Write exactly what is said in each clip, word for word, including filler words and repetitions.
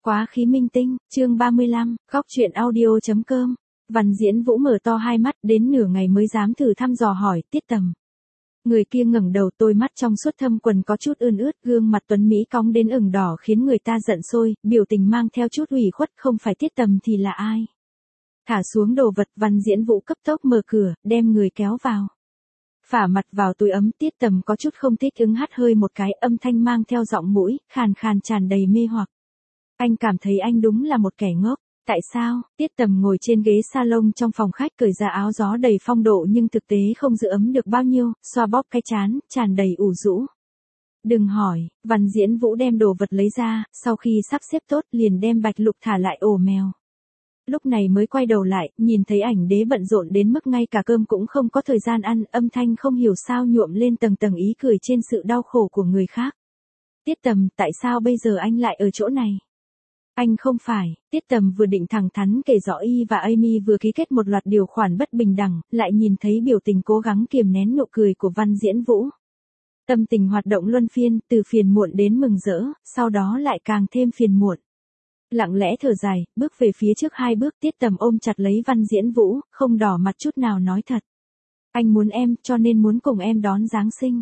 Quá khí minh tinh, chương ba mươi lăm, góc truyện audio.com. Văn Diễn Vũ mở to hai mắt, đến nửa ngày mới dám thử thăm dò hỏi, Tiết Tầm. Người kia ngẩng đầu, đôi mắt trong suốt thâm quần có chút ươn ướt, gương mặt tuấn mỹ cong đến ửng đỏ khiến người ta giận sôi, biểu tình mang theo chút ủy khuất, không phải Tiết Tầm thì là ai? Thả xuống đồ vật, Văn Diễn Vũ cấp tốc mở cửa, đem người kéo vào. Phả mặt vào túi ấm, Tiết Tầm có chút không thích ứng, hắt hơi một cái, âm thanh mang theo giọng mũi, khàn khàn tràn đầy mê hoặc. Anh cảm thấy anh đúng là một kẻ ngốc. Tại sao? Tiết Tầm ngồi trên ghế salon trong phòng khách, cởi ra áo gió đầy phong độ nhưng thực tế không giữ ấm được bao nhiêu, xoa bóp cái trán, tràn đầy ủ rũ. Đừng hỏi, Văn Diễn Vũ đem đồ vật lấy ra, sau khi sắp xếp tốt liền đem bạch lục thả lại ổ mèo. Lúc này mới quay đầu lại, nhìn thấy ảnh đế bận rộn đến mức ngay cả cơm cũng không có thời gian ăn, âm thanh không hiểu sao nhuộm lên tầng tầng ý cười trên sự đau khổ của người khác. Tiết Tầm, tại sao bây giờ anh lại ở chỗ này? Anh không phải, Tiết Tầm vừa định thẳng thắn kể rõ y và Amy vừa ký kết một loạt điều khoản bất bình đẳng, lại nhìn thấy biểu tình cố gắng kiềm nén nụ cười của Văn Diễn Vũ. Tâm tình hoạt động luân phiên, từ phiền muộn đến mừng rỡ, sau đó lại càng thêm phiền muộn. Lặng lẽ thở dài, bước về phía trước hai bước, Tiết Tầm ôm chặt lấy Văn Diễn Vũ, không đỏ mặt chút nào nói thật. Anh muốn em, cho nên muốn cùng em đón Giáng sinh.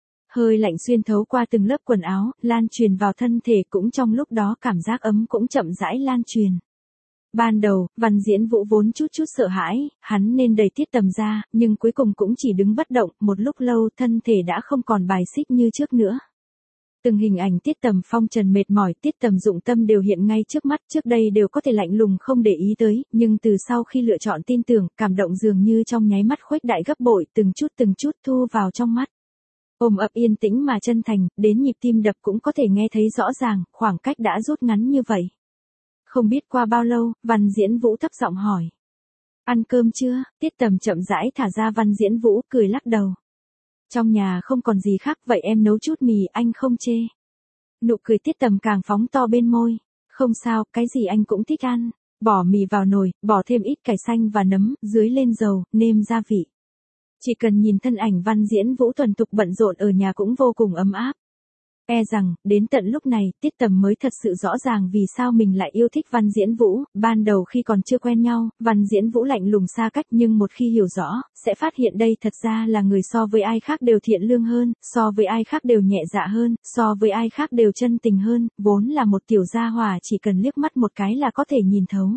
Hơi lạnh xuyên thấu qua từng lớp quần áo, lan truyền vào thân thể, cũng trong lúc đó cảm giác ấm cũng chậm rãi lan truyền. Ban đầu, Văn Diễn Vũ vốn chút chút sợ hãi, hắn nên đẩy Tiết Tầm ra, nhưng cuối cùng cũng chỉ đứng bất động, một lúc lâu thân thể đã không còn bài xích như trước nữa. Từng hình ảnh Tiết Tầm phong trần mệt mỏi, Tiết Tầm dụng tâm đều hiện ngay trước mắt, trước đây đều có thể lạnh lùng không để ý tới, nhưng từ sau khi lựa chọn tin tưởng, cảm động dường như trong nháy mắt khuếch đại gấp bội, từng chút từng chút thu vào trong mắt. Ôm ấp yên tĩnh mà chân thành, đến nhịp tim đập cũng có thể nghe thấy rõ ràng, khoảng cách đã rút ngắn như vậy. Không biết qua bao lâu, Văn Diễn Vũ thấp giọng hỏi. Ăn cơm chưa? Tiết Tầm chậm rãi thả ra Văn Diễn Vũ, cười lắc đầu. Trong nhà không còn gì khác, vậy em nấu chút mì, anh không chê. Nụ cười Tiết Tầm càng phóng to bên môi. Không sao, cái gì anh cũng thích ăn. Bỏ mì vào nồi, bỏ thêm ít cải xanh và nấm, dưới lên dầu, nêm gia vị. Chỉ cần nhìn thân ảnh Văn Diễn Vũ thuần thục bận rộn ở nhà cũng vô cùng ấm áp. E rằng, đến tận lúc này, Tiết Tầm mới thật sự rõ ràng vì sao mình lại yêu thích Văn Diễn Vũ. Ban đầu khi còn chưa quen nhau, Văn Diễn Vũ lạnh lùng xa cách, nhưng một khi hiểu rõ, sẽ phát hiện đây thật ra là người so với ai khác đều thiện lương hơn, so với ai khác đều nhẹ dạ hơn, so với ai khác đều chân tình hơn, vốn là một tiểu gia hỏa chỉ cần liếc mắt một cái là có thể nhìn thấu.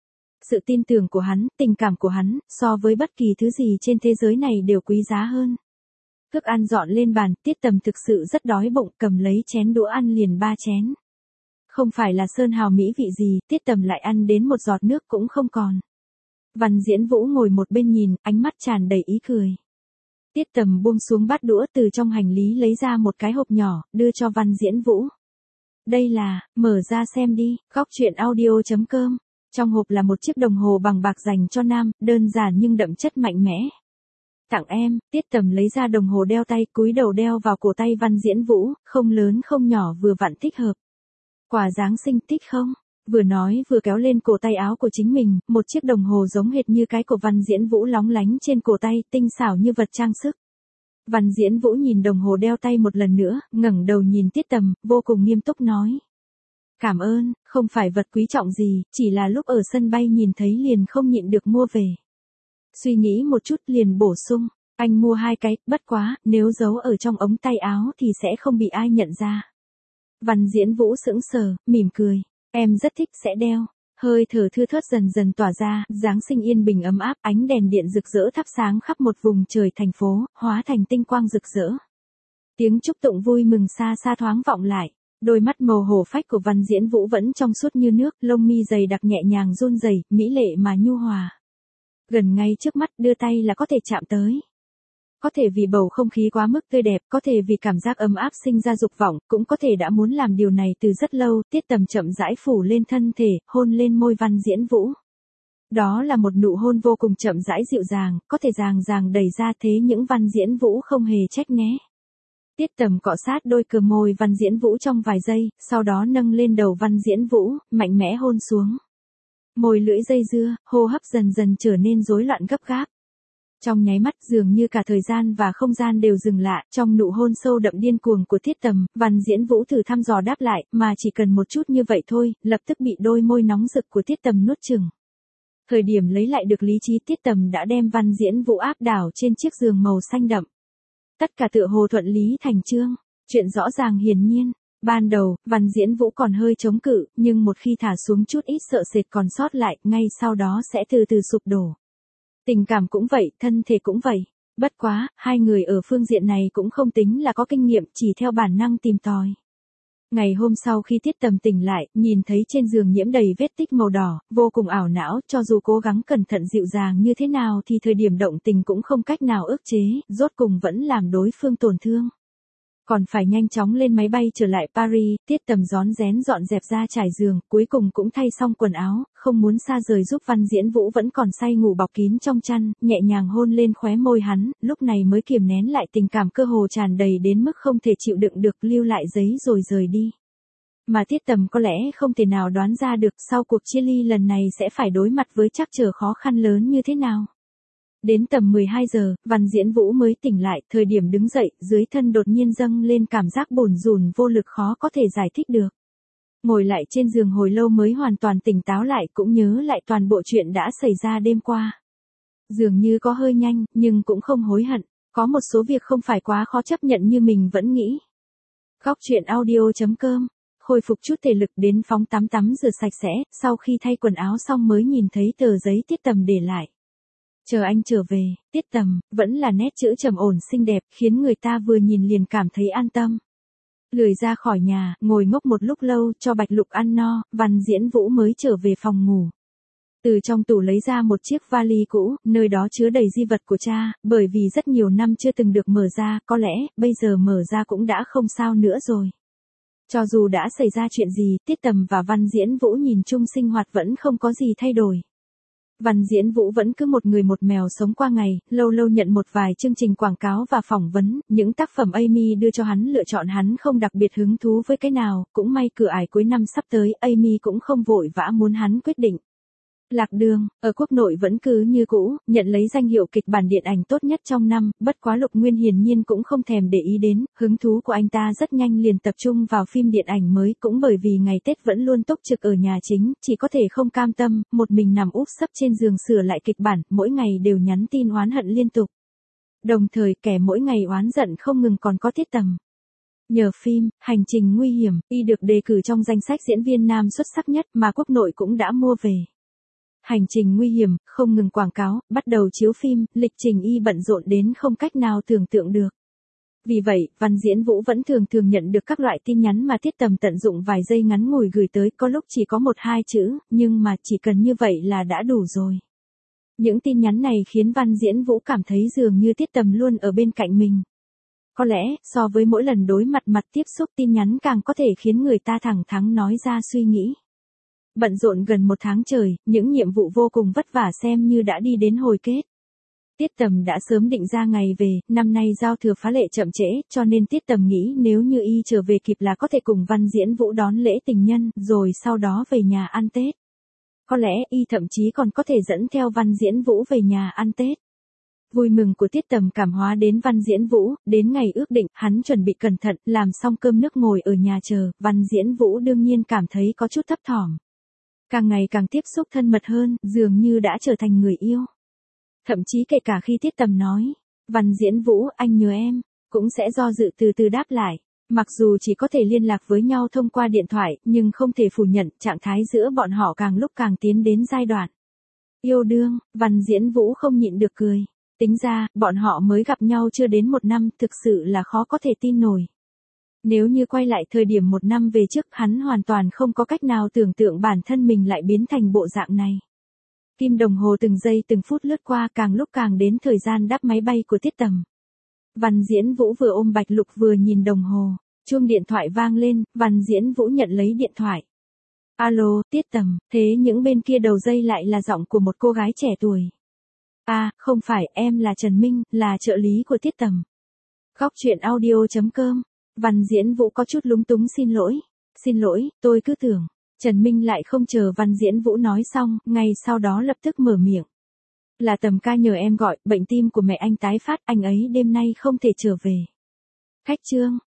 Sự tin tưởng của hắn, tình cảm của hắn, so với bất kỳ thứ gì trên thế giới này đều quý giá hơn. Thức ăn dọn lên bàn, Tiết Tầm thực sự rất đói bụng, cầm lấy chén đũa ăn liền ba chén. Không phải là sơn hào mỹ vị gì, Tiết Tầm lại ăn đến một giọt nước cũng không còn. Văn Diễn Vũ ngồi một bên nhìn, ánh mắt tràn đầy ý cười. Tiết Tầm buông xuống bát đũa, từ trong hành lý lấy ra một cái hộp nhỏ, đưa cho Văn Diễn Vũ. Đây là, mở ra xem đi, góc truyện audio.com. Trong hộp là một chiếc đồng hồ bằng bạc dành cho nam, đơn giản nhưng đậm chất mạnh mẽ. Tặng em, Tiết Tầm lấy ra đồng hồ đeo tay, cúi đầu đeo vào cổ tay Văn Diễn Vũ, không lớn không nhỏ, vừa vặn thích hợp. Quà Giáng sinh thích không? Vừa nói vừa kéo lên cổ tay áo của chính mình, một chiếc đồng hồ giống hệt như cái của Văn Diễn Vũ lóng lánh trên cổ tay, tinh xảo như vật trang sức. Văn Diễn Vũ nhìn đồng hồ đeo tay một lần nữa, ngẩng đầu nhìn Tiết Tầm, vô cùng nghiêm túc nói. Cảm ơn, không phải vật quý trọng gì, chỉ là lúc ở sân bay nhìn thấy liền không nhịn được mua về. Suy nghĩ một chút liền bổ sung, anh mua hai cái, bất quá, nếu giấu ở trong ống tay áo thì sẽ không bị ai nhận ra. Văn Diễn Vũ sững sờ, mỉm cười, em rất thích sẽ đeo. Hơi thở thưa thớt dần dần tỏa ra, Giáng sinh yên bình ấm áp, ánh đèn điện rực rỡ thắp sáng khắp một vùng trời thành phố, hóa thành tinh quang rực rỡ. Tiếng chúc tụng vui mừng xa xa thoáng vọng lại. Đôi mắt màu hổ phách của Văn Diễn Vũ vẫn trong suốt như nước, lông mi dày đặc nhẹ nhàng run rẩy, mỹ lệ mà nhu hòa. Gần ngay trước mắt, đưa tay là có thể chạm tới. Có thể vì bầu không khí quá mức tươi đẹp, có thể vì cảm giác ấm áp sinh ra dục vọng, cũng có thể đã muốn làm điều này từ rất lâu. Tiết Tầm chậm rãi phủ lên thân thể, hôn lên môi Văn Diễn Vũ. Đó là một nụ hôn vô cùng chậm rãi dịu dàng, có thể dàng dàng đẩy ra, thế những Văn Diễn Vũ không hề trách né. Tiết Tầm cọ sát đôi cờ môi Văn Diễn Vũ trong vài giây, sau đó nâng lên đầu Văn Diễn Vũ, mạnh mẽ hôn xuống. Môi lưỡi dây dưa, hô hấp dần dần trở nên rối loạn gấp gáp. Trong nháy mắt dường như cả thời gian và không gian đều dừng lại, trong nụ hôn sâu đậm điên cuồng của Tiết Tầm, Văn Diễn Vũ thử thăm dò đáp lại, mà chỉ cần một chút như vậy thôi, lập tức bị đôi môi nóng rực của Tiết Tầm nuốt chửng. Thời điểm lấy lại được lý trí, Tiết Tầm đã đem Văn Diễn Vũ áp đảo trên chiếc giường màu xanh đậm. Tất cả tựa hồ thuận lý thành chương, chuyện rõ ràng hiển nhiên. Ban đầu, Văn Diễn Vũ còn hơi chống cự, nhưng một khi thả xuống chút ít sợ sệt còn sót lại, ngay sau đó sẽ từ từ sụp đổ. Tình cảm cũng vậy, thân thể cũng vậy. Bất quá, hai người ở phương diện này cũng không tính là có kinh nghiệm, chỉ theo bản năng tìm tòi. Ngày hôm sau khi Tiết Tầm tỉnh lại, nhìn thấy trên giường nhiễm đầy vết tích màu đỏ, vô cùng ảo não, cho dù cố gắng cẩn thận dịu dàng như thế nào thì thời điểm động tình cũng không cách nào ức chế, rốt cùng vẫn làm đối phương tổn thương. Còn phải nhanh chóng lên máy bay trở lại Paris, Tiết Tầm rón rén dọn dẹp ra trải giường, cuối cùng cũng thay xong quần áo, không muốn xa rời giúp Văn Diễn Vũ vẫn còn say ngủ bọc kín trong chăn, nhẹ nhàng hôn lên khóe môi hắn, lúc này mới kiềm nén lại tình cảm cơ hồ tràn đầy đến mức không thể chịu đựng được, lưu lại giấy rồi rời đi. Mà Tiết Tầm có lẽ không thể nào đoán ra được sau cuộc chia ly lần này sẽ phải đối mặt với trắc trở khó khăn lớn như thế nào. Đến tầm mười hai giờ, Văn Diễn Vũ mới tỉnh lại, thời điểm đứng dậy, dưới thân đột nhiên dâng lên cảm giác bồn rùn vô lực khó có thể giải thích được. Ngồi lại trên giường hồi lâu mới hoàn toàn tỉnh táo lại, cũng nhớ lại toàn bộ chuyện đã xảy ra đêm qua. Dường như có hơi nhanh, nhưng cũng không hối hận, có một số việc không phải quá khó chấp nhận như mình vẫn nghĩ. Góc truyện audio chấm com, khôi phục chút thể lực đến phóng tắm tắm rửa sạch sẽ, sau khi thay quần áo xong mới nhìn thấy tờ giấy Tiết Tầm để lại. Chờ anh trở về, Tiết Tầm, vẫn là nét chữ trầm ổn xinh đẹp, khiến người ta vừa nhìn liền cảm thấy an tâm. Lười ra khỏi nhà, ngồi ngốc một lúc lâu, cho Bạch Lục ăn no, Văn Diễn Vũ mới trở về phòng ngủ. Từ trong tủ lấy ra một chiếc vali cũ, nơi đó chứa đầy di vật của cha, bởi vì rất nhiều năm chưa từng được mở ra, có lẽ, bây giờ mở ra cũng đã không sao nữa rồi. Cho dù đã xảy ra chuyện gì, Tiết Tầm và Văn Diễn Vũ nhìn chung sinh hoạt vẫn không có gì thay đổi. Văn Diễn Vũ vẫn cứ một người một mèo sống qua ngày, lâu lâu nhận một vài chương trình quảng cáo và phỏng vấn, những tác phẩm Amy đưa cho hắn lựa chọn hắn không đặc biệt hứng thú với cái nào, cũng may cửa ải cuối năm sắp tới, Amy cũng không vội vã muốn hắn quyết định. Lạc Đường, ở quốc nội vẫn cứ như cũ, nhận lấy danh hiệu kịch bản điện ảnh tốt nhất trong năm, bất quá Lục Nguyên hiển nhiên cũng không thèm để ý đến, hứng thú của anh ta rất nhanh liền tập trung vào phim điện ảnh mới, cũng bởi vì ngày Tết vẫn luôn túc trực ở nhà chính, chỉ có thể không cam tâm, một mình nằm úp sấp trên giường sửa lại kịch bản, mỗi ngày đều nhắn tin oán hận liên tục. Đồng thời kẻ mỗi ngày oán giận không ngừng còn có Tiết Tầm. Nhờ phim, Hành trình nguy hiểm, y được đề cử trong danh sách diễn viên nam xuất sắc nhất mà quốc nội cũng đã mua về. Hành trình nguy hiểm, không ngừng quảng cáo, bắt đầu chiếu phim, lịch trình y bận rộn đến không cách nào tưởng tượng được. Vì vậy, Văn Diễn Vũ vẫn thường thường nhận được các loại tin nhắn mà Tiết Tầm tận dụng vài giây ngắn ngủi gửi tới, có lúc chỉ có một hai chữ, nhưng mà chỉ cần như vậy là đã đủ rồi. Những tin nhắn này khiến Văn Diễn Vũ cảm thấy dường như Tiết Tầm luôn ở bên cạnh mình. Có lẽ, so với mỗi lần đối mặt mặt tiếp xúc, tin nhắn càng có thể khiến người ta thẳng thắn nói ra suy nghĩ. Bận rộn gần một tháng trời, những nhiệm vụ vô cùng vất vả xem như đã đi đến hồi kết. Tiết Tầm đã sớm định ra ngày về, năm nay giao thừa phá lệ chậm trễ, cho nên Tiết Tầm nghĩ nếu như y trở về kịp là có thể cùng Văn Diễn Vũ đón lễ tình nhân, rồi sau đó về nhà ăn Tết. Có lẽ y thậm chí còn có thể dẫn theo Văn Diễn Vũ về nhà ăn Tết. Vui mừng của Tiết Tầm cảm hóa đến Văn Diễn Vũ, đến ngày ước định, hắn chuẩn bị cẩn thận, làm xong cơm nước ngồi ở nhà chờ, Văn Diễn Vũ đương nhiên cảm thấy có chút thấp thỏm. Càng ngày càng tiếp xúc thân mật hơn, dường như đã trở thành người yêu. Thậm chí kể cả khi Tiết Tầm nói, Văn Diễn Vũ, anh nhớ em, cũng sẽ do dự từ từ đáp lại. Mặc dù chỉ có thể liên lạc với nhau thông qua điện thoại, nhưng không thể phủ nhận, trạng thái giữa bọn họ càng lúc càng tiến đến giai đoạn yêu đương. Văn Diễn Vũ không nhịn được cười. Tính ra, bọn họ mới gặp nhau chưa đến một năm, thực sự là khó có thể tin nổi. Nếu như quay lại thời điểm một năm về trước, hắn hoàn toàn không có cách nào tưởng tượng bản thân mình lại biến thành bộ dạng này. Kim đồng hồ từng giây từng phút lướt qua, càng lúc càng đến thời gian đáp máy bay của Tiết Tầm. Văn Diễn Vũ vừa ôm Bạch Lục vừa nhìn đồng hồ, chuông điện thoại vang lên, Văn Diễn Vũ nhận lấy điện thoại. Alo, Tiết Tầm, thế những bên kia đầu dây lại là giọng của một cô gái trẻ tuổi. À, không phải, em là Trần Minh, là trợ lý của Tiết Tầm. Góc truyện audio chấm com. Văn Diễn Vũ có chút lúng túng xin lỗi. Xin lỗi, tôi cứ tưởng. Trần Minh lại không chờ Văn Diễn Vũ nói xong, ngay sau đó lập tức mở miệng. Là Tầm ca nhờ em gọi, bệnh tim của mẹ anh tái phát, anh ấy đêm nay không thể trở về. Khách Trương,